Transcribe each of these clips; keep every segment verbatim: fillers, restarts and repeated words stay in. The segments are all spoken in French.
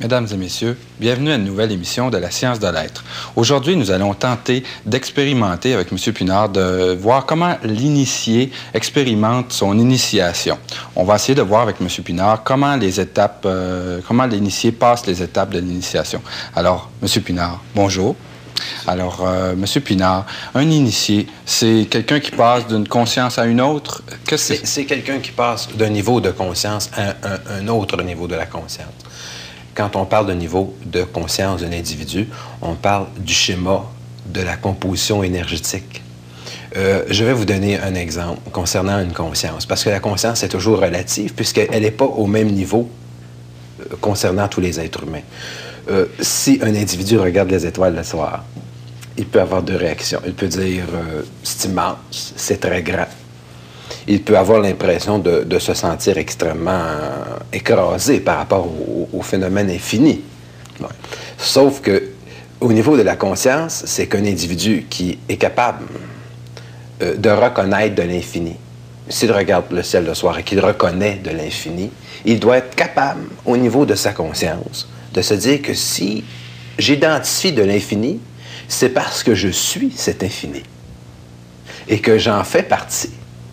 Mesdames et messieurs, bienvenue à une nouvelle émission de la science de l'être. Aujourd'hui, nous allons tenter d'expérimenter avec M. Pinard, de voir comment l'initié expérimente son initiation. On va essayer de voir avec M. Pinard comment les étapes, euh, comment l'initié passe les étapes de l'initiation. Alors, M. Pinard, bonjour. Alors, euh, M. Pinard, un initié, c'est quelqu'un qui passe d'une conscience à une autre? C'est c'est quelqu'un qui passe d'un niveau de conscience à un, un autre niveau de la conscience. Quand on parle de niveau de conscience d'un individu, on parle du schéma de la composition énergétique. Euh, je vais vous donner un exemple concernant une conscience, parce que la conscience est toujours relative, puisqu'elle n'est pas au même niveau euh, concernant tous les êtres humains. Euh, si un individu regarde les étoiles le soir, il peut avoir deux réactions. Il peut dire euh, « c'est immense, c'est très grand ». Il peut avoir l'impression de, de se sentir extrêmement euh, écrasé par rapport au, au phénomène infini. Ouais. Sauf que au niveau de la conscience, c'est qu'un individu qui est capable euh, de reconnaître de l'infini. S'il regarde le ciel le soir et qu'il reconnaît de l'infini, il doit être capable, au niveau de sa conscience, de se dire que si j'identifie de l'infini, c'est parce que je suis cet infini et que j'en fais partie.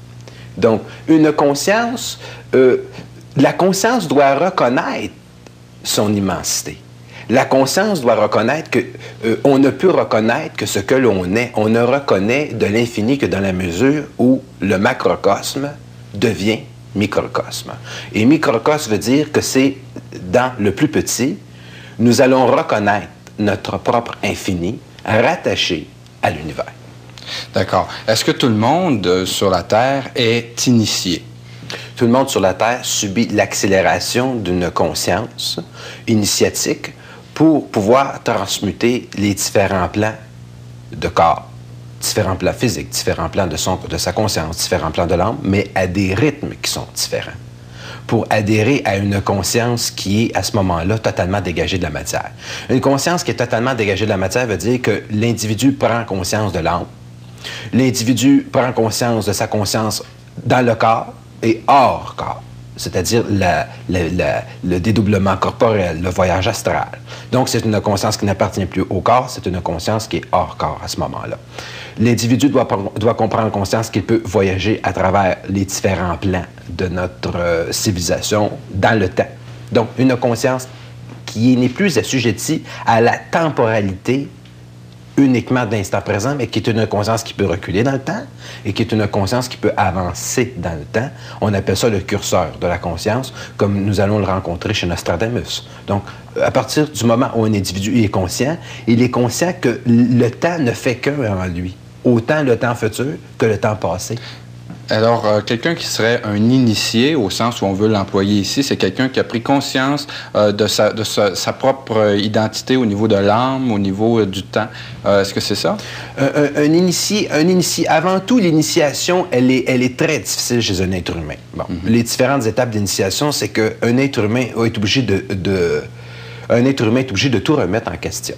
Donc, une conscience, euh, la conscience doit reconnaître son immensité. La conscience doit reconnaître que euh, on ne peut reconnaître que ce que l'on est. On ne reconnaît de l'infini que dans la mesure où le macrocosme devient microcosme. Et microcosme veut dire que c'est dans le plus petit, nous allons reconnaître notre propre infini rattaché à l'univers. D'accord. Est-ce que tout le monde euh, sur la Terre est initié? Tout le monde sur la Terre subit l'accélération d'une conscience initiatique pour pouvoir transmuter les différents plans de corps, différents plans physiques, différents plans de, son, de sa conscience, différents plans de l'âme, mais à des rythmes qui sont différents, pour adhérer à une conscience qui est, à ce moment-là, totalement dégagée de la matière. Une conscience qui est totalement dégagée de la matière veut dire que l'individu prend conscience de l'âme. L'individu prend conscience de sa conscience dans le corps et hors corps, c'est-à-dire la, la, la, le dédoublement corporel, le voyage astral. Donc, c'est une conscience qui n'appartient plus au corps, c'est une conscience qui est hors corps à ce moment-là. L'individu doit, doit comprendre conscience qu'il peut voyager à travers les différents plans de notre euh, civilisation dans le temps. Donc, une conscience qui n'est plus assujettie à la temporalité uniquement d'instant présent, mais qui est une conscience qui peut reculer dans le temps et qui est une conscience qui peut avancer dans le temps. On appelle ça le curseur de la conscience, comme nous allons le rencontrer chez Nostradamus. Donc, à partir du moment où un individu est conscient, il est conscient que le temps ne fait qu'un en lui, autant le temps futur que le temps passé. Alors, euh, quelqu'un qui serait un initié, au sens où on veut l'employer ici, c'est quelqu'un qui a pris conscience euh, de, sa, de sa, sa propre identité au niveau de l'âme, au niveau euh, du temps. Euh, Est-ce que c'est ça? Un, un, un, initié, un initié, avant tout, l'initiation, elle est, elle est très difficile chez un être humain. Bon, mm-hmm. Les différentes étapes d'initiation, c'est qu'un être humain est obligé de, de, un être humain est obligé de tout remettre en question.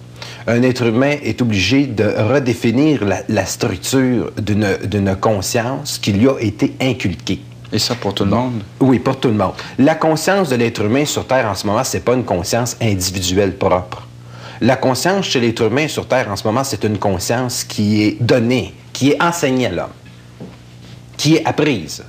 Un être humain est obligé de redéfinir la, la structure d'une conscience qui lui a été inculquée. Et ça pour tout le monde? Oui, pour tout le monde. La conscience de l'être humain sur Terre en ce moment, c'est pas une conscience individuelle propre. La conscience chez l'être humain sur Terre en ce moment, c'est une conscience qui est donnée, qui est enseignée à l'homme, qui est apprise,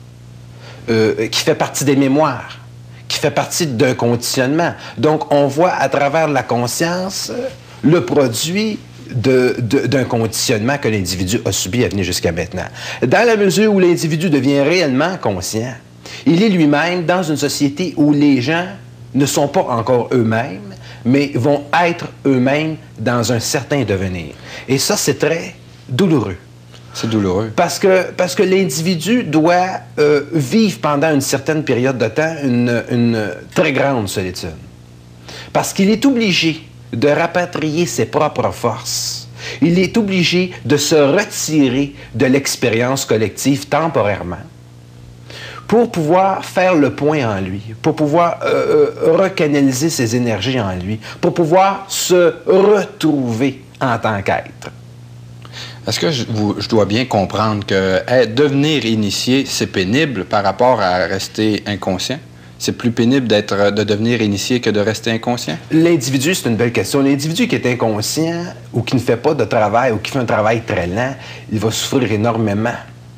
euh, qui fait partie des mémoires, qui fait partie d'un conditionnement. Donc, on voit à travers la conscience euh, le produit d'un conditionnement que l'individu a subi à venir jusqu'à maintenant. Dans la mesure où l'individu devient réellement conscient, il est lui-même dans une société où les gens ne sont pas encore eux-mêmes, mais vont être eux-mêmes dans un certain devenir. Et ça, c'est très douloureux. C'est douloureux. Parce que, parce que l'individu doit euh, vivre pendant une certaine période de temps une, une très grande solitude. Parce qu'il est obligé de rapatrier ses propres forces. Il est obligé de se retirer de l'expérience collective temporairement pour pouvoir faire le point en lui, pour pouvoir euh, recanaliser ses énergies en lui, pour pouvoir se retrouver en tant qu'être. Est-ce que je, vous, je dois bien comprendre que hey, devenir initié, c'est pénible par rapport à rester inconscient? c'est plus pénible d'être, de devenir initié que de rester inconscient? L'individu, c'est une belle question. L'individu qui est inconscient ou qui ne fait pas de travail ou qui fait un travail très lent, il va souffrir énormément.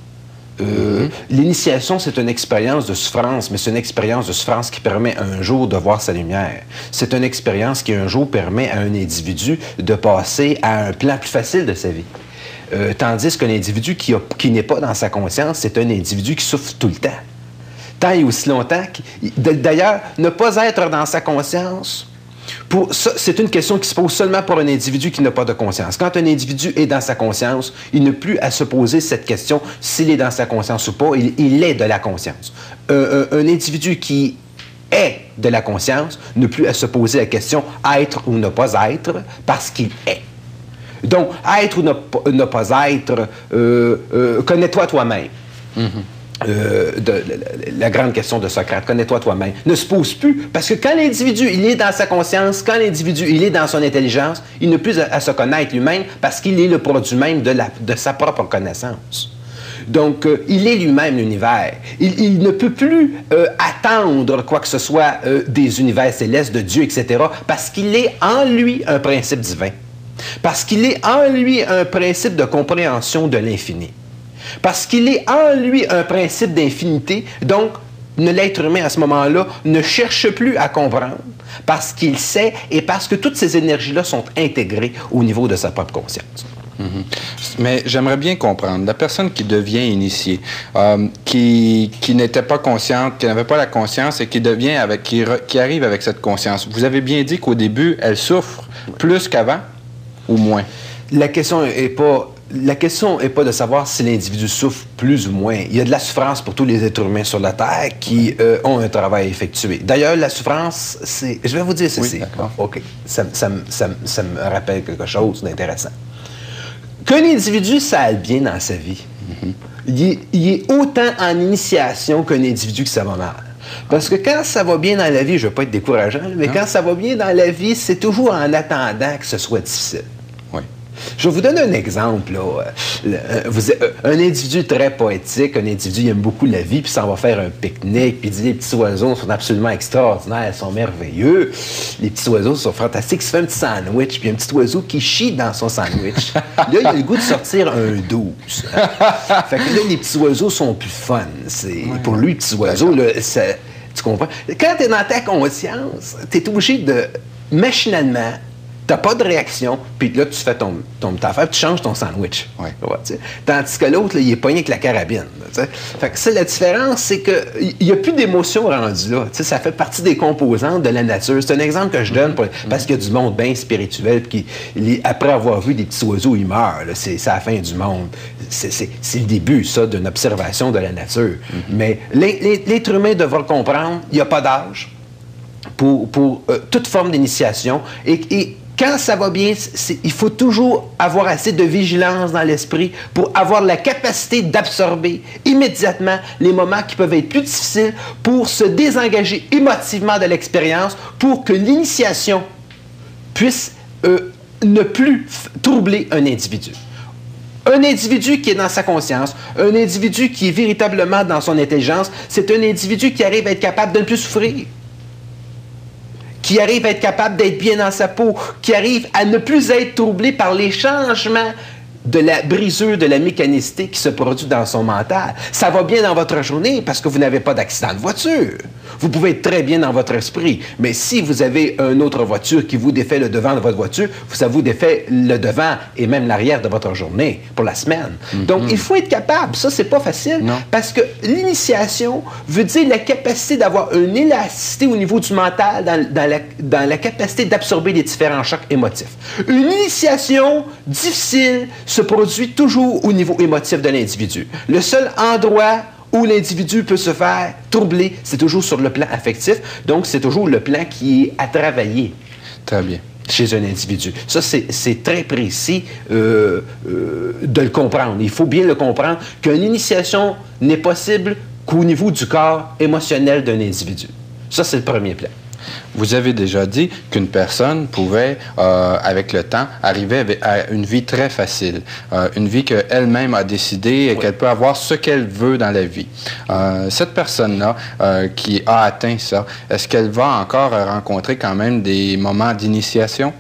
Euh, mm-hmm. L'initiation, c'est une expérience de souffrance, mais c'est une expérience de souffrance qui permet un jour de voir sa lumière. C'est une expérience qui un jour permet à un individu de passer à un plan plus facile de sa vie. Euh, tandis qu'un individu qui, a, qui n'est pas dans sa conscience, c'est un individu qui souffre tout le temps. Tant et aussi longtemps. D'ailleurs, ne pas être dans sa conscience, pour ça, c'est une question qui se pose seulement pour un individu qui n'a pas de conscience. Quand un individu est dans sa conscience, il n'a plus à se poser cette question s'il est dans sa conscience ou pas. Il, il est de la conscience. Un, un, un individu qui est de la conscience n'a plus à se poser la question être ou ne pas être parce qu'il est. Donc, être ou ne, ne pas être, euh, euh, connais-toi toi-même. Mm-hmm. Euh, de, de, de, la grande question de Socrate, connais-toi toi-même, ne se pose plus, parce que quand l'individu, il est dans sa conscience, quand l'individu, il est dans son intelligence, il n'a plus à, à se connaître lui-même, parce qu'il est le produit même de, la, de sa propre connaissance. Donc, euh, il est lui-même l'univers. Il, il ne peut plus euh, attendre quoi que ce soit euh, des univers célestes, de Dieu, et cetera, parce qu'il est en lui un principe divin. Parce qu'il est en lui un principe de compréhension de l'infini. Parce qu'il est en lui un principe d'infinité, donc l'être humain à ce moment-là ne cherche plus à comprendre, parce qu'il sait et parce que toutes ces énergies-là sont intégrées au niveau de sa propre conscience. Mm-hmm. Mais j'aimerais bien comprendre, la personne qui devient initiée, euh, qui, qui n'était pas consciente, qui n'avait pas la conscience et qui devient avec, qui, re, qui arrive avec cette conscience, vous avez bien dit qu'au début, elle souffre plus qu'avant ou moins? La question n'est pas... La question n'est pas de savoir si l'individu souffre plus ou moins. Il y a de la souffrance pour tous les êtres humains sur la Terre qui euh, ont un travail à effectuer. D'ailleurs, la souffrance, c'est... Je vais vous dire ceci. Oui, d'accord. OK. Ça, ça, ça, ça me rappelle quelque chose d'intéressant. Qu'un individu, ça aille bien dans sa vie, mm-hmm. il, est, il est autant en initiation qu'un individu qui ça va mal. Parce que quand ça va bien dans la vie, je ne veux pas être décourageant, mais non. Quand ça va bien dans la vie, c'est toujours en attendant que ce soit difficile. Oui. Je vais vous donner un exemple. Là. Vous, un individu très poétique, un individu qui aime beaucoup la vie, puis s'en va faire un pique-nique, puis il dit les petits oiseaux sont absolument extraordinaires, ils sont merveilleux. Les petits oiseaux sont fantastiques. Il se fait un petit sandwich, puis un petit oiseau qui chie dans son sandwich. Là, il a le goût de sortir un douze. Fait que là, les petits oiseaux sont plus fun. C'est, ouais, pour lui, les petits oiseaux, là, ça, tu comprends? Quand tu es dans ta conscience, tu es obligé de, machinalement, t'as pas de réaction, puis là, tu fais ton, ton ta affaire, tu changes ton sandwich. Ouais. Ouais, tandis que l'autre, là, il est pogné avec la carabine. Fait que ça, la différence, c'est qu'il n'y a plus d'émotion rendue là. T'sais, ça fait partie des composantes de la nature. C'est un exemple que je donne pour, mm-hmm. parce qu'il y a du monde bien spirituel, qui, après avoir vu des petits oiseaux, ils meurent. Là, c'est, c'est la fin du monde. C'est, c'est, c'est le début, ça, d'une observation de la nature. Mm-hmm. Mais l'être humain devra comprendre, il n'y a pas d'âge pour, pour euh, toute forme d'initiation. Et, et quand ça va bien, c'est, il faut toujours avoir assez de vigilance dans l'esprit pour avoir la capacité d'absorber immédiatement les moments qui peuvent être plus difficiles pour se désengager émotivement de l'expérience pour que l'initiation puisse euh, ne plus f- troubler un individu. Un individu qui est dans sa conscience, un individu qui est véritablement dans son intelligence, c'est un individu qui arrive à être capable de ne plus souffrir, qui arrive à être capable d'être bien dans sa peau, qui arrive à ne plus être troublé par les changements de la brisure de la mécanicité qui se produit dans son mental. Ça va bien dans votre journée parce que vous n'avez pas d'accident de voiture. Vous pouvez être très bien dans votre esprit, mais si vous avez une autre voiture qui vous défait le devant de votre voiture, ça vous défait le devant et même l'arrière de votre journée pour la semaine. Mm-hmm. Donc, il faut être capable. Ça, c'est pas facile non. Parce que l'initiation veut dire la capacité d'avoir une élasticité au niveau du mental dans, dans, la, dans la capacité d'absorber les différents chocs émotifs. Une initiation difficile se produit toujours au niveau émotif de l'individu. Le seul endroit où l'individu peut se faire troubler, c'est toujours sur le plan affectif. Donc, c'est toujours le plan qui est à travailler. Très bien. Chez un individu. Ça, c'est, c'est très précis euh, euh, de le comprendre. Il faut bien le comprendre qu'une initiation n'est possible qu'au niveau du corps émotionnel d'un individu. Ça, c'est le premier plan. Vous avez déjà dit qu'une personne pouvait, euh, avec le temps, arriver à une vie très facile, euh, une vie qu'elle-même a décidée et oui. qu'elle peut avoir ce qu'elle veut dans la vie. Euh, cette personne-là euh, qui a atteint ça, est-ce qu'elle va encore rencontrer quand même des moments d'initiation?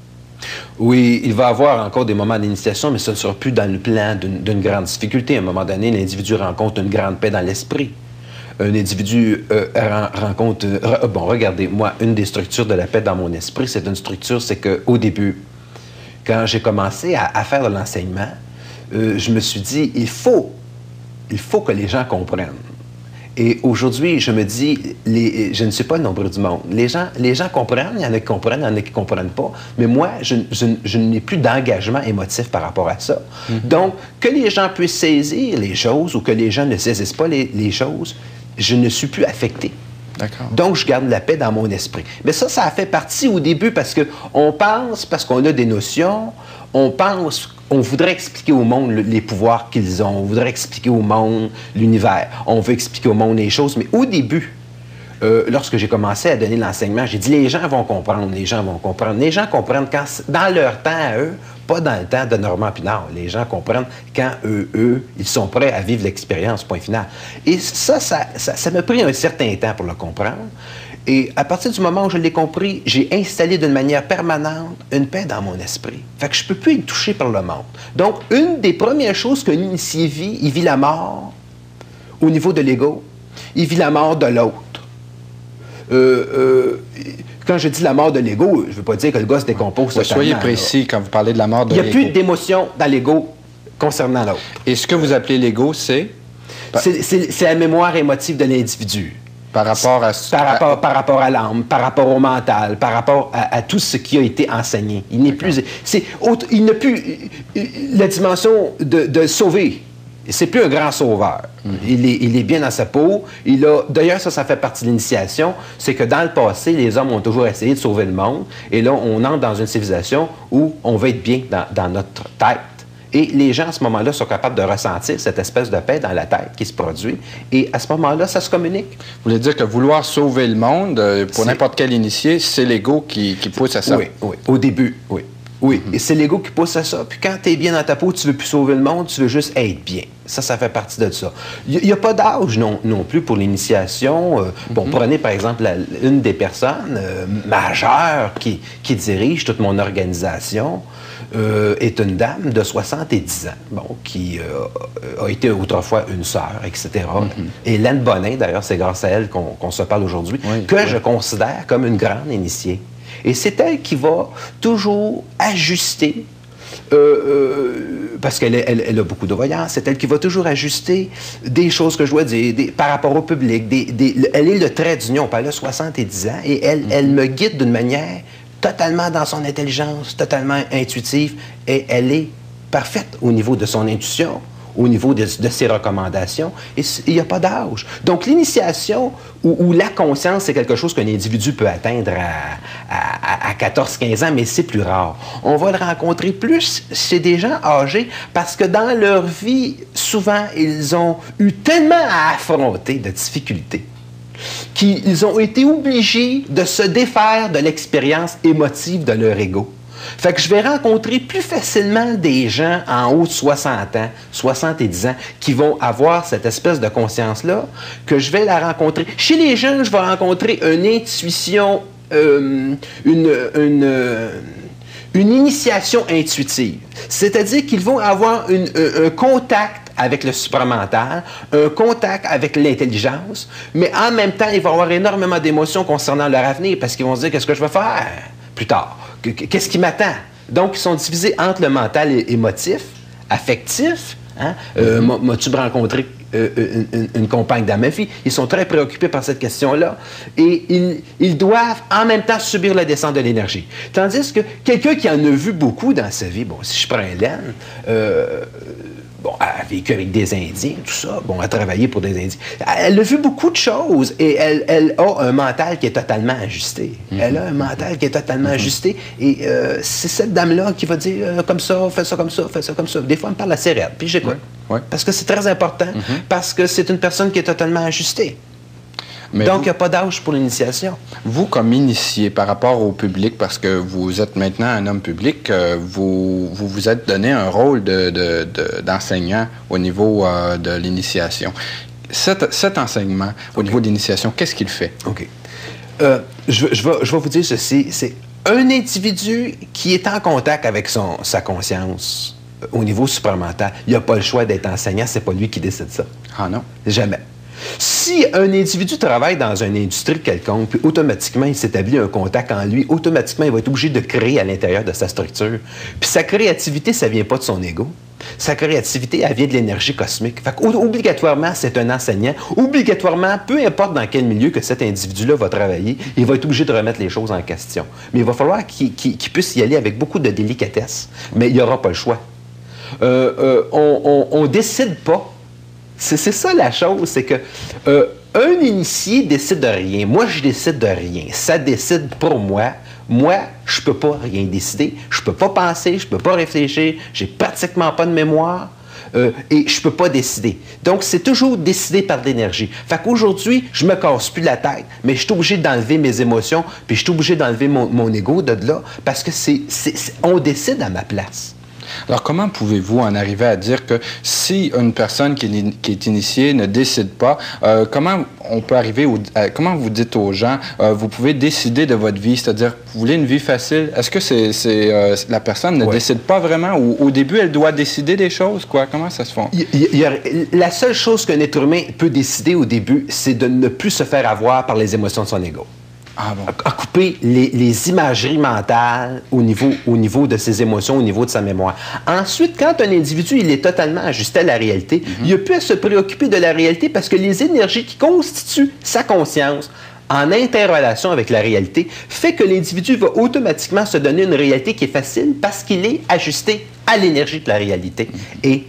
Oui, il va avoir encore des moments d'initiation, mais ce ne sera plus dans le plan d'une grande difficulté. À un moment donné, l'individu rencontre une grande paix dans l'esprit. Un individu euh, rencontre... Euh, bon, regardez, moi, une des structures de la paix dans mon esprit, c'est une structure, c'est qu'au début, quand j'ai commencé à, à faire de l'enseignement, euh, je me suis dit, il faut, il faut que les gens comprennent. Et aujourd'hui, je me dis, les, je ne suis pas le nombre du monde. Les gens, les gens comprennent, il y en a qui comprennent, il y en a qui ne comprennent pas, mais moi, je, je, je n'ai plus d'engagement émotif par rapport à ça. Mm-hmm. Donc, que les gens puissent saisir les choses ou que les gens ne saisissent pas les, les choses, je ne suis plus affecté. Donc, je garde la paix dans mon esprit. Mais ça, ça a fait partie au début parce qu'on pense, parce qu'on a des notions, on pense, on voudrait expliquer au monde le, les pouvoirs qu'ils ont, on voudrait expliquer au monde l'univers, on veut expliquer au monde les choses, mais au début, euh, lorsque j'ai commencé à donner l'enseignement, j'ai dit les gens vont comprendre, les gens vont comprendre. Les gens comprennent quand, dans leur temps à eux, pas dans le temps de Normand Pinard. Les gens comprennent quand eux, eux, ils sont prêts à vivre l'expérience, point final. Et ça, ça, ça, ça m'a pris un certain temps pour le comprendre. Et à partir du moment où je l'ai compris, j'ai installé d'une manière permanente une paix dans mon esprit. Fait que je ne peux plus être touché par le monde. Donc, une des premières choses qu'un initié vit, il vit la mort au niveau de l'ego, il vit la mort de l'autre. Euh, euh, quand je dis la mort de l'ego, je ne veux pas dire que le gars se décompose oui, soyez précis là. Quand vous parlez de la mort de l'ego. Il n'y a plus d'émotion dans l'ego concernant l'autre. Et ce que vous appelez l'ego, c'est? C'est la mémoire émotive de l'individu. Par rapport à... Par rapport, par rapport à l'âme, par rapport au mental, par rapport à, à tout ce qui a été enseigné. Il n'est plus... Autre, il n'a plus la dimension de, de sauver. C'est plus un grand sauveur. Mm-hmm. il, est, il est bien dans sa peau. Il a, d'ailleurs, ça, ça fait partie de l'initiation. C'est que dans le passé, les hommes ont toujours essayé de sauver le monde. Et là, on entre dans une civilisation où on va être bien dans, dans notre tête. Et les gens, à ce moment-là, sont capables de ressentir cette espèce de paix dans la tête qui se produit. Et à ce moment-là, ça se communique. Vous voulez dire que vouloir sauver le monde, pour n'importe quel initié, c'est l'ego qui, qui pousse à ça? Oui, oui. Au début, oui. Oui, mm-hmm. Et c'est l'ego qui pousse à ça. Puis quand tu es bien dans ta peau, tu ne veux plus sauver le monde, tu veux juste être bien. Ça, ça fait partie de ça. Il n'y a, a pas d'âge non, non plus pour l'initiation. Euh, mm-hmm. Bon, prenez par exemple la, une des personnes euh, majeures qui, qui dirige toute mon organisation. Euh, est une dame de soixante-dix ans, bon, qui euh, a été autrefois une sœur, et cetera. Mm-hmm. Hélène Bonin, d'ailleurs, c'est grâce à elle qu'on qu'on se parle aujourd'hui, oui, que oui. je considère comme une grande initiée. Et c'est elle qui va toujours ajuster, euh, euh, parce qu'elle elle, elle a beaucoup de voyance, c'est elle qui va toujours ajuster des choses que je dois dire des, par rapport au public. Des, des, elle est le trait d'union, elle a soixante-dix ans, et elle, mm-hmm. elle me guide d'une manière totalement dans son intelligence, totalement intuitive, et elle est parfaite au niveau de son intuition, au niveau de, de ses recommandations, et il n'y a pas d'âge. Donc, l'initiation ou, ou la conscience, c'est quelque chose qu'un individu peut atteindre à, à, à quatorze quinze ans, mais c'est plus rare. On va le rencontrer plus chez des gens âgés parce que dans leur vie, souvent, ils ont eu tellement à affronter de difficultés qu'ils ont été obligés de se défaire de l'expérience émotive de leur ego. Fait que je vais rencontrer plus facilement des gens en haut de soixante ans, soixante-dix ans, qui vont avoir cette espèce de conscience-là, que je vais la rencontrer. Chez les jeunes, je vais rencontrer une intuition, euh, une... une euh, une initiation intuitive. C'est-à-dire qu'ils vont avoir une, un, un contact avec le supramental, un contact avec l'intelligence, mais en même temps, ils vont avoir énormément d'émotions concernant leur avenir parce qu'ils vont se dire « qu'est-ce que je vais faire plus tard? Qu'est-ce qui m'attend? » Donc, ils sont divisés entre le mental et émotif, affectif. Hein? Euh, mm-hmm. M'as-tu rencontré euh, une, une, une compagne dans ma vie? Ils sont très préoccupés par cette question-là et ils, ils doivent en même temps subir la descente de l'énergie. Tandis que quelqu'un qui en a vu beaucoup dans sa vie, bon, si je prends Hélène, euh, bon, elle a vécu avec des Indiens, tout ça, bon, elle a travaillé pour des Indiens. Elle a vu beaucoup de choses et elle, elle a un mental qui est totalement ajusté. Mm-hmm. Elle a un mental qui est totalement mm-hmm. ajusté et euh, c'est cette dame-là qui va dire euh, comme ça, fais ça comme ça, fais ça comme ça. Des fois, elle me parle assez raide, puis j'écoute. Oui. Oui. Parce que c'est très important, mm-hmm. parce que c'est une personne qui est totalement ajustée. Mais Donc, il n'y a pas d'âge pour l'initiation. Vous, comme initié par rapport au public, parce que vous êtes maintenant un homme public, euh, vous, vous vous êtes donné un rôle de, de, de, d'enseignant au niveau euh, de l'initiation. Cet, cet enseignement, au okay. niveau de l'initiation, qu'est-ce qu'il fait? OK. Euh, je, je, vais, je vais vous dire ceci. C'est un individu qui est en contact avec son, sa conscience au niveau supramental. Il n'a pas le choix d'être enseignant, c'est pas lui qui décide ça. Ah non? Jamais. Si un individu travaille dans une industrie quelconque, puis automatiquement il s'établit un contact en lui, automatiquement il va être obligé de créer à l'intérieur de sa structure. Puis sa créativité, ça ne vient pas de son ego. Sa créativité, elle vient de l'énergie cosmique. Fait qu'obligatoirement, c'est un enseignant. Obligatoirement, peu importe dans quel milieu que cet individu-là va travailler, il va être obligé de remettre les choses en question. Mais il va falloir qu'il, qu'il, qu'il puisse y aller avec beaucoup de délicatesse. Mais il n'y aura pas le choix. Euh, euh, on ne décide pas. C'est, c'est ça la chose, c'est que euh, un initié décide de rien. Moi, je décide de rien. Ça décide pour moi. Moi, je ne peux pas rien décider. Je ne peux pas penser, je ne peux pas réfléchir. J'ai pratiquement pas de mémoire. Euh, et je ne peux pas décider. Donc, c'est toujours décidé par l'énergie. Fait qu'aujourd'hui, je me casse plus la tête, mais je suis obligé d'enlever mes émotions, puis je suis obligé d'enlever mon, mon ego de là, parce que c'est, c'est, c'est, on décide à ma place. Alors, comment pouvez-vous en arriver à dire que si une personne qui est, qui est initiée ne décide pas, euh, comment on peut arriver, au, euh, comment vous dites aux gens, euh, vous pouvez décider de votre vie, c'est-à-dire, vous voulez une vie facile, est-ce que c'est, c'est, euh, la personne ne ouais. décide pas vraiment, ou au début, elle doit décider des choses, quoi? Comment ça se fait? Il, il y a, la seule chose qu'un être humain peut décider au début, c'est de ne plus se faire avoir par les émotions de son ego. Ah bon. À couper les, les imageries mentales au niveau, au niveau de ses émotions, au niveau de sa mémoire. Ensuite, quand un individu il est totalement ajusté à la réalité, mm-hmm. il n'a plus à se préoccuper de la réalité parce que les énergies qui constituent sa conscience en interrelation avec la réalité fait que l'individu va automatiquement se donner une réalité qui est facile parce qu'il est ajusté à l'énergie de la réalité. Mm-hmm. Et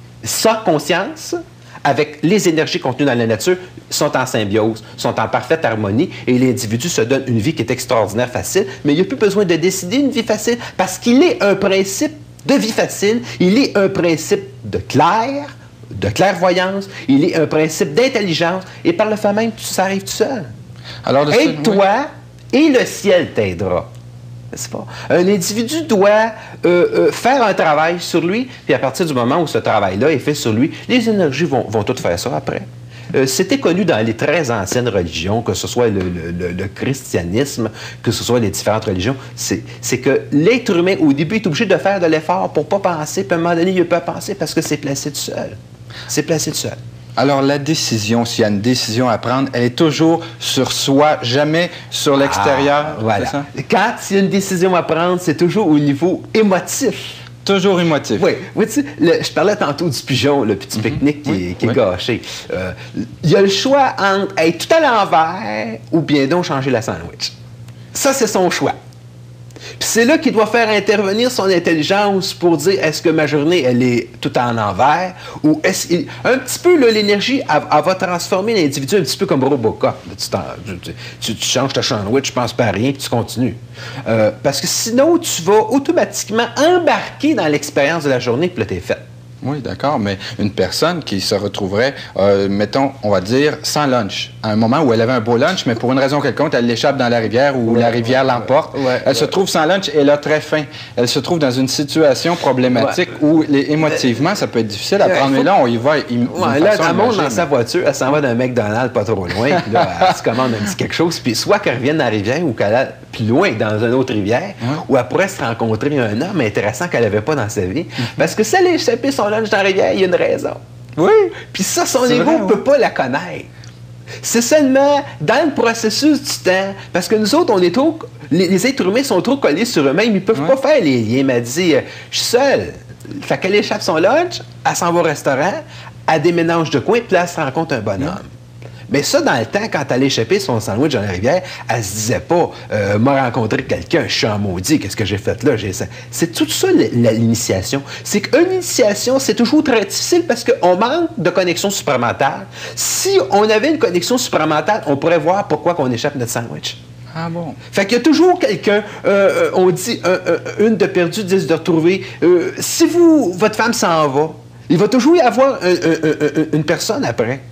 sa conscience, avec les énergies contenues dans la nature, sont en symbiose, sont en parfaite harmonie, et l'individu se donne une vie qui est extraordinaire, facile, mais il n'a plus besoin de décider une vie facile, parce qu'il est un principe de vie facile, il est un principe de clair, de clairvoyance, il est un principe d'intelligence, et par le fait même, ça arrive tout seul. Alors, aide-toi, oui. et le ciel t'aidera. N'est-ce pas? Un individu doit euh, euh, faire un travail sur lui, puis à partir du moment où ce travail-là est fait sur lui, les énergies vont, vont toutes faire ça après. Euh, c'était connu dans les très anciennes religions, que ce soit le, le, le christianisme, que ce soit les différentes religions, c'est, c'est que l'être humain, au début, est obligé de faire de l'effort pour ne pas penser, puis à un moment donné, il peut penser parce que c'est placé tout seul. C'est placé tout seul. Alors, la décision, s'il y a une décision à prendre, elle est toujours sur soi, jamais sur l'extérieur. Ah, voilà. C'est ça? Quand il y a une décision à prendre, c'est toujours au niveau émotif. Toujours émotif. Oui. Oui, tu sais, le, je parlais tantôt du pigeon, le petit mm-hmm. pique-nique qui, oui. est, qui oui. est gâché. Euh, il y a le choix entre être tout à l'envers ou bien donc changer la sandwich. Ça, c'est son choix. Puis c'est là qu'il doit faire intervenir son intelligence pour dire est-ce que ma journée, elle est tout en envers ou est-ce qu'il... Un petit peu, là, l'énergie, elle, elle va transformer l'individu un petit peu comme Robocop. Tu, tu, tu changes ta sandwich, tu ne penses pas à rien, puis tu continues. Euh, parce que sinon, tu vas automatiquement embarquer dans l'expérience de la journée, puis là, t'es fait. Oui, d'accord, mais une personne qui se retrouverait, euh, mettons, on va dire, sans lunch, à un moment où elle avait un beau lunch, mais pour une raison quelconque, elle l'échappe dans la rivière ou ouais, la rivière ouais, l'emporte, ouais, elle ouais. se trouve sans lunch et elle a très faim. Elle se trouve dans une situation problématique ouais. où, les, émotivement, ça peut être difficile à ouais, prendre, faut... mais là, on y va. Il, ouais, là, elle monte dans sa voiture, elle s'en va d'un McDonald's pas trop loin, puis là, elle se commande un petit quelque chose, puis soit qu'elle revienne dans la rivière ou qu'elle aille plus loin, dans une autre rivière, ouais. où elle pourrait se rencontrer un homme intéressant qu'elle n'avait pas dans sa vie, mm-hmm. parce que si elle a échappé son lunch dans la rivière, il y a une raison. Oui. Puis ça, son ego ne peut ouais. pas la connaître. C'est seulement dans le processus du temps, parce que nous autres, on est trop, les, les êtres humains sont trop collés sur eux-mêmes, ils ne peuvent ouais. pas faire les liens. Elle m'a dit, euh, je suis seule. Fait qu'elle échappe son lunch, elle s'en va au restaurant, elle déménage de coin, puis là, elle se rencontre un bonhomme. Ouais. Mais ça, dans le temps, quand elle échappait son sandwich dans la rivière, elle se disait pas euh, « m'a rencontré quelqu'un, je suis en maudit, qu'est-ce que j'ai fait là? » C'est tout ça, l'initiation. C'est qu'une initiation, c'est toujours très difficile parce qu'on manque de connexion supramentale. Si on avait une connexion supramentale, on pourrait voir pourquoi on échappe notre sandwich. Ah bon? Fait qu'il y a toujours quelqu'un, euh, on dit un, un, une de perdu, dix de retrouvé. Euh, si vous, votre femme s'en va, il va toujours y avoir un, un, un, une personne après.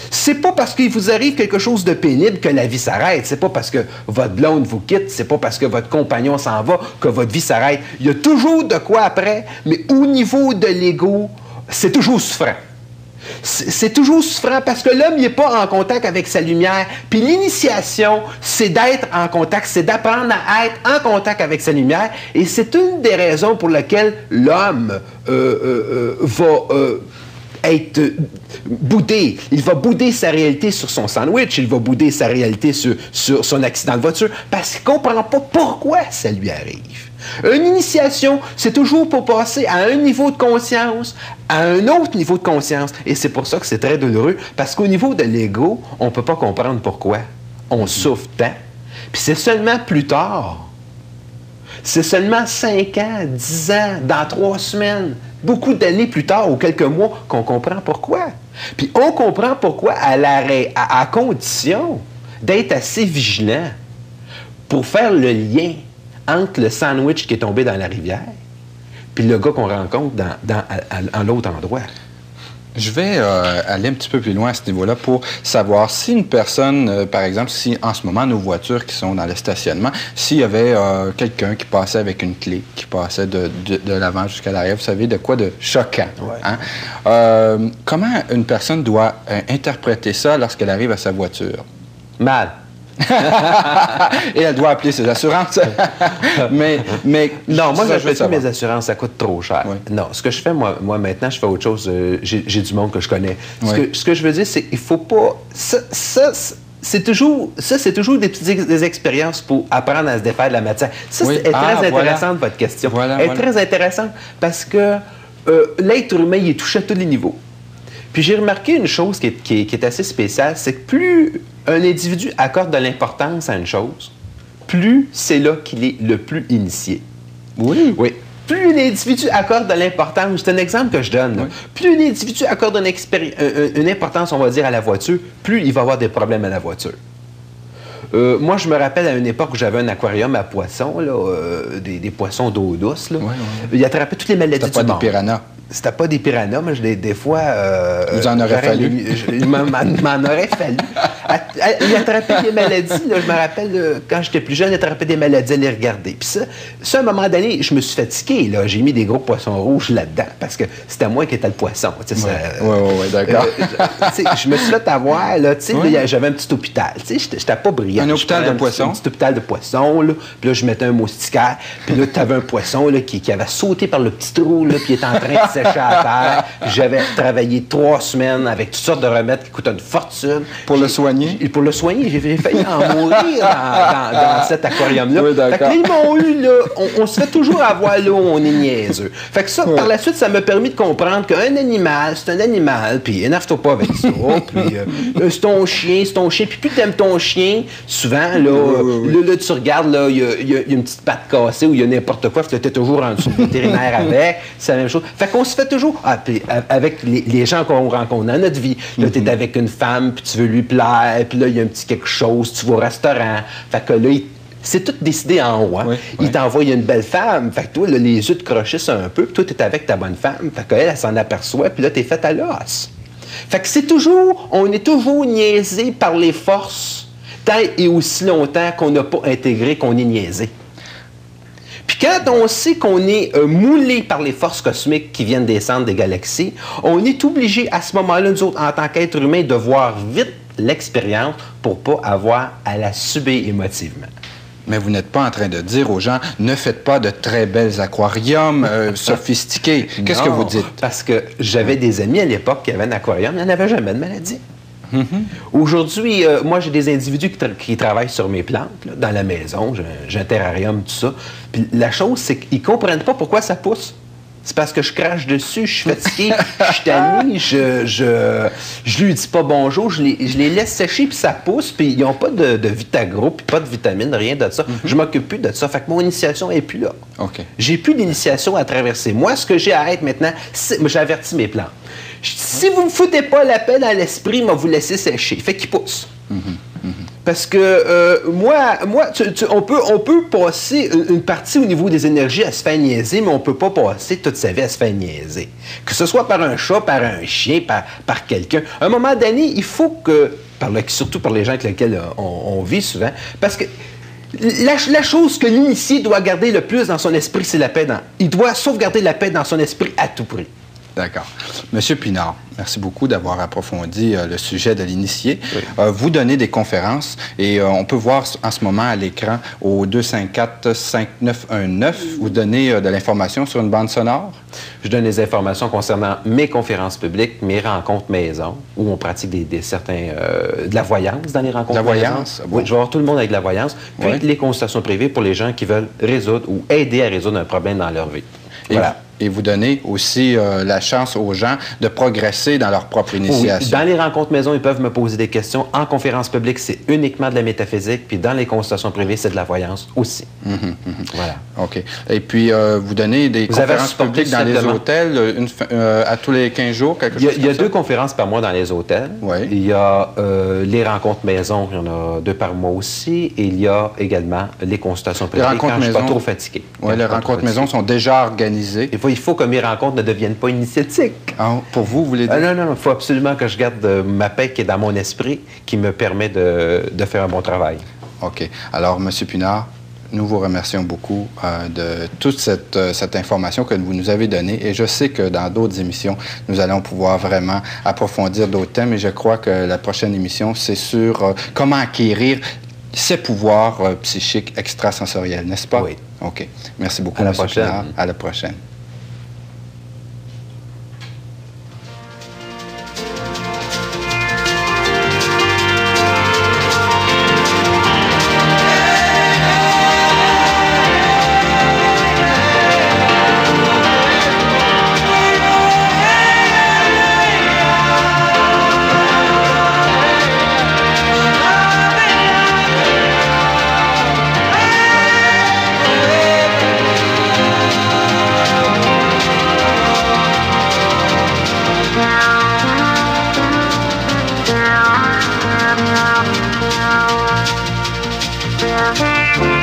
C'est pas parce qu'il vous arrive quelque chose de pénible que la vie s'arrête. C'est pas parce que votre blonde vous quitte, c'est pas parce que votre compagnon s'en va que votre vie s'arrête. Il y a toujours de quoi après, mais au niveau de l'ego, c'est toujours souffrant. C'est toujours souffrant parce que l'homme n'est pas en contact avec sa lumière. Puis l'initiation, c'est d'être en contact, c'est d'apprendre à être en contact avec sa lumière. Et c'est une des raisons pour lesquelles l'homme euh, euh, euh, va... Euh, être boudé. Il va bouder sa réalité sur son sandwich, il va bouder sa réalité sur, sur son accident de voiture parce qu'il ne comprend pas pourquoi ça lui arrive. Une initiation, c'est toujours pour passer à un niveau de conscience, à un autre niveau de conscience. Et c'est pour ça que c'est très douloureux, parce qu'au niveau de l'ego, on ne peut pas comprendre pourquoi. On souffre tant. Puis c'est seulement plus tard, c'est seulement cinq ans, dix ans, dans trois semaines, beaucoup d'années plus tard ou quelques mois qu'on comprend pourquoi. Puis on comprend pourquoi à, l'arrêt, à, à condition d'être assez vigilant pour faire le lien entre le sandwich qui est tombé dans la rivière puis le gars qu'on rencontre dans, dans, à, à, à l'autre endroit. Je vais euh, aller un petit peu plus loin à ce niveau-là pour savoir si une personne, euh, par exemple, si en ce moment nos voitures qui sont dans le stationnement, s'il y avait euh, quelqu'un qui passait avec une clé, qui passait de, de, de l'avant jusqu'à l'arrière, vous savez, de quoi de choquant. Ouais. Hein? Euh, comment une personne doit euh, interpréter ça lorsqu'elle arrive à sa voiture? Mal. Et elle doit appeler ses assurances. mais, mais non, moi, ça, je fais plus mes assurances, ça coûte trop cher. Oui. Non, ce que je fais, moi, moi maintenant, je fais autre chose. Euh, j'ai, j'ai du monde que je connais. Oui. Ce, que, ce que je veux dire, c'est qu'il faut pas... Ça, ça c'est toujours, ça, c'est toujours des petites ex- des expériences pour apprendre à se défaire de la matière. Ça, oui. c'est très ah, intéressant, voilà. votre question. Voilà, Elle est voilà. très intéressante parce que euh, l'être humain, il est touché à tous les niveaux. Puis j'ai remarqué une chose qui est, qui est, qui est assez spéciale, c'est que plus un individu accorde de l'importance à une chose, plus c'est là qu'il est le plus initié. Oui. Oui. Plus un individu accorde de l'importance, c'est un exemple que je donne, là. Oui. Plus un individu accorde une, expéri- une, une importance, on va dire, à la voiture, plus il va avoir des problèmes à la voiture. Euh, moi, je me rappelle à une époque où j'avais un aquarium à poissons, là, euh, des, des poissons d'eau douce. Là. Oui, oui, oui. Il attrapait toutes les maladies C'était pas du des monde. piranhas. C'était pas des piranhas, mais je, des, des fois... Euh, Vous en aurait fallu. Les, je, il m'en, m'en aurait fallu. À, à, il attrapait des maladies. Là, je me rappelle, euh, quand j'étais plus jeune, il attrapait des maladies à les regarder. Puis ça, ça, à un moment donné, je me suis fatigué. Là. J'ai mis des gros poissons rouges là-dedans parce que c'était moi qui étais le poisson. Oui, oui, oui, d'accord. Euh, je me suis fait avoir. Là, Oui. là, j'avais un petit hôpital. J'étais, j'étais pas brillant. Un hôpital de un poissons? Un petit hôpital de poissons. Là. Puis là, je mettais un moustiquaire. Puis là, tu avais un poisson là, qui, qui avait sauté par le petit trou là, puis il était en train de sécher à terre. J'avais travaillé trois semaines avec toutes sortes de remèdes qui coûtent une fortune. Pour le soigner? Pour le soigner, j'ai failli en mourir dans, dans, dans cet aquarium-là. Oui, d'accord. Fait que là, ils m'ont eu, là, on, on se fait toujours avoir là où on est niaiseux. Fait que ça, Oui. par la suite, ça m'a permis de comprendre qu'un animal, c'est un animal, puis énerve-toi pas avec ça, puis euh, c'est ton chien, c'est ton chien, puis plus t'aimes ton chien, souvent, là, Oui, oui, oui. là, là, tu regardes, là, il y a, y a- y a une petite patte cassée ou il y a n'importe quoi, puis là, t'es toujours en dessous du vétérinaire avec, c'est la même chose. Fait qu'on se fait toujours, ah, puis avec les, les gens qu'on rencontre dans notre vie, là, t'es avec une femme, puis tu veux lui plaire, puis là, il y a un petit quelque chose, tu vas au restaurant, fait que là, il c'est tout décidé en haut. Hein? Oui, Il oui. t'envoie une belle femme. Fait que toi, là, les yeux te crochissent un peu. Puis toi, t'es avec ta bonne femme. Fait qu'elle, elle s'en aperçoit. Puis là, t'es faite à l'os. Fait que c'est toujours... On est toujours niaisé par les forces tant et aussi longtemps qu'on n'a pas intégré qu'on est niaisé. Puis quand on sait qu'on est euh, moulé par les forces cosmiques qui viennent descendre des galaxies, on est obligé à ce moment-là, nous autres, en tant qu'êtres humains, de voir vite l'expérience pour pas avoir à la subir émotivement. Mais vous n'êtes pas en train de dire aux gens, ne faites pas de très belles aquariums euh, sophistiqués. Qu'est-ce que Non, vous dites? Parce que j'avais des amis à l'époque qui avaient un aquarium, il n'y en avait jamais de maladie. Mm-hmm. Aujourd'hui, euh, moi, j'ai des individus qui, tra- qui travaillent sur mes plantes, là, dans la maison. J'ai, j'ai un terrarium, tout ça. Puis la chose, c'est qu'ils ne comprennent pas pourquoi ça pousse. C'est parce que je crache dessus, je suis fatigué, je suis tanné, je, je, je lui dis pas bonjour, je les, je les laisse sécher, puis ça pousse, puis ils n'ont pas de, de Vitagro, puis pas de vitamines, rien de ça. Mm-hmm. Je m'occupe plus de ça. Fait que mon initiation n'est plus là. OK. J'ai plus d'initiation à traverser. Moi, ce que j'ai à être maintenant, c'est... moi, j'avertis mes plantes. Je dis, si vous ne me foutez pas la peine à l'esprit, moi, vous laissez sécher. Fait qu'ils poussent. Mm-hmm. Mm-hmm. Parce que euh, moi, moi tu, tu, on, peut, on peut passer une partie au niveau des énergies à se faire niaiser, mais on ne peut pas passer toute sa vie à se faire niaiser. Que ce soit par un chat, par un chien, par, par quelqu'un. À un moment donné, il faut que, par le, surtout par les gens avec lesquels on, on vit souvent, parce que la, la chose que l'initié doit garder le plus dans son esprit, c'est la paix. Dans, il doit sauvegarder la paix dans son esprit à tout prix. D'accord. Monsieur Pinard, merci beaucoup d'avoir approfondi euh, le sujet de l'initié. Oui. Euh, vous donnez des conférences et euh, on peut voir en ce moment à l'écran au deux cinq quatre, cinq neuf un neuf, vous donnez euh, de l'information sur une bande sonore? Je donne des informations concernant mes conférences publiques, mes rencontres maison, où on pratique des, des certains, euh, de la voyance dans les rencontres maison. De la maison. voyance? Oui, je vais avoir tout le monde avec de la voyance. Puis oui. les consultations privées pour les gens qui veulent résoudre ou aider à résoudre un problème dans leur vie. Et voilà. Et vous donnez aussi euh, la chance aux gens de progresser dans leur propre initiation. Oui. Dans les rencontres maison, ils peuvent me poser des questions. En conférence publique, c'est uniquement de la métaphysique. Puis dans les consultations privées, c'est de la voyance aussi. Mm-hmm, mm-hmm. Voilà. OK. Et puis, euh, vous donnez des vous conférences publiques dans les hôtels une, euh, à tous les quinze jours, quelque il y a, chose comme Il y a ça? deux conférences par mois dans les hôtels. Oui. Il y a euh, les rencontres maison, il y en a deux par mois aussi. Et il y a également les consultations privées les rencontres quand maison, je ne suis pas trop fatigué. Oui, les rencontres maison sont déjà organisées. Il faut, il faut que mes rencontres ne deviennent pas initiatiques. Ah, pour vous, vous voulez dire? Ah, non, non, non. Il faut absolument que je garde euh, ma paix qui est dans mon esprit, qui me permet de, de faire un bon travail. OK. Alors, M. Pinard, nous vous remercions beaucoup euh, de toute cette, euh, cette information que vous nous avez donnée. Et je sais que dans d'autres émissions, nous allons pouvoir vraiment approfondir d'autres thèmes. Et je crois que la prochaine émission, c'est sur euh, comment acquérir ces pouvoirs euh, psychiques extrasensoriels, n'est-ce pas? Oui. OK. Merci beaucoup, M. Pinard. À la prochaine. Yeah.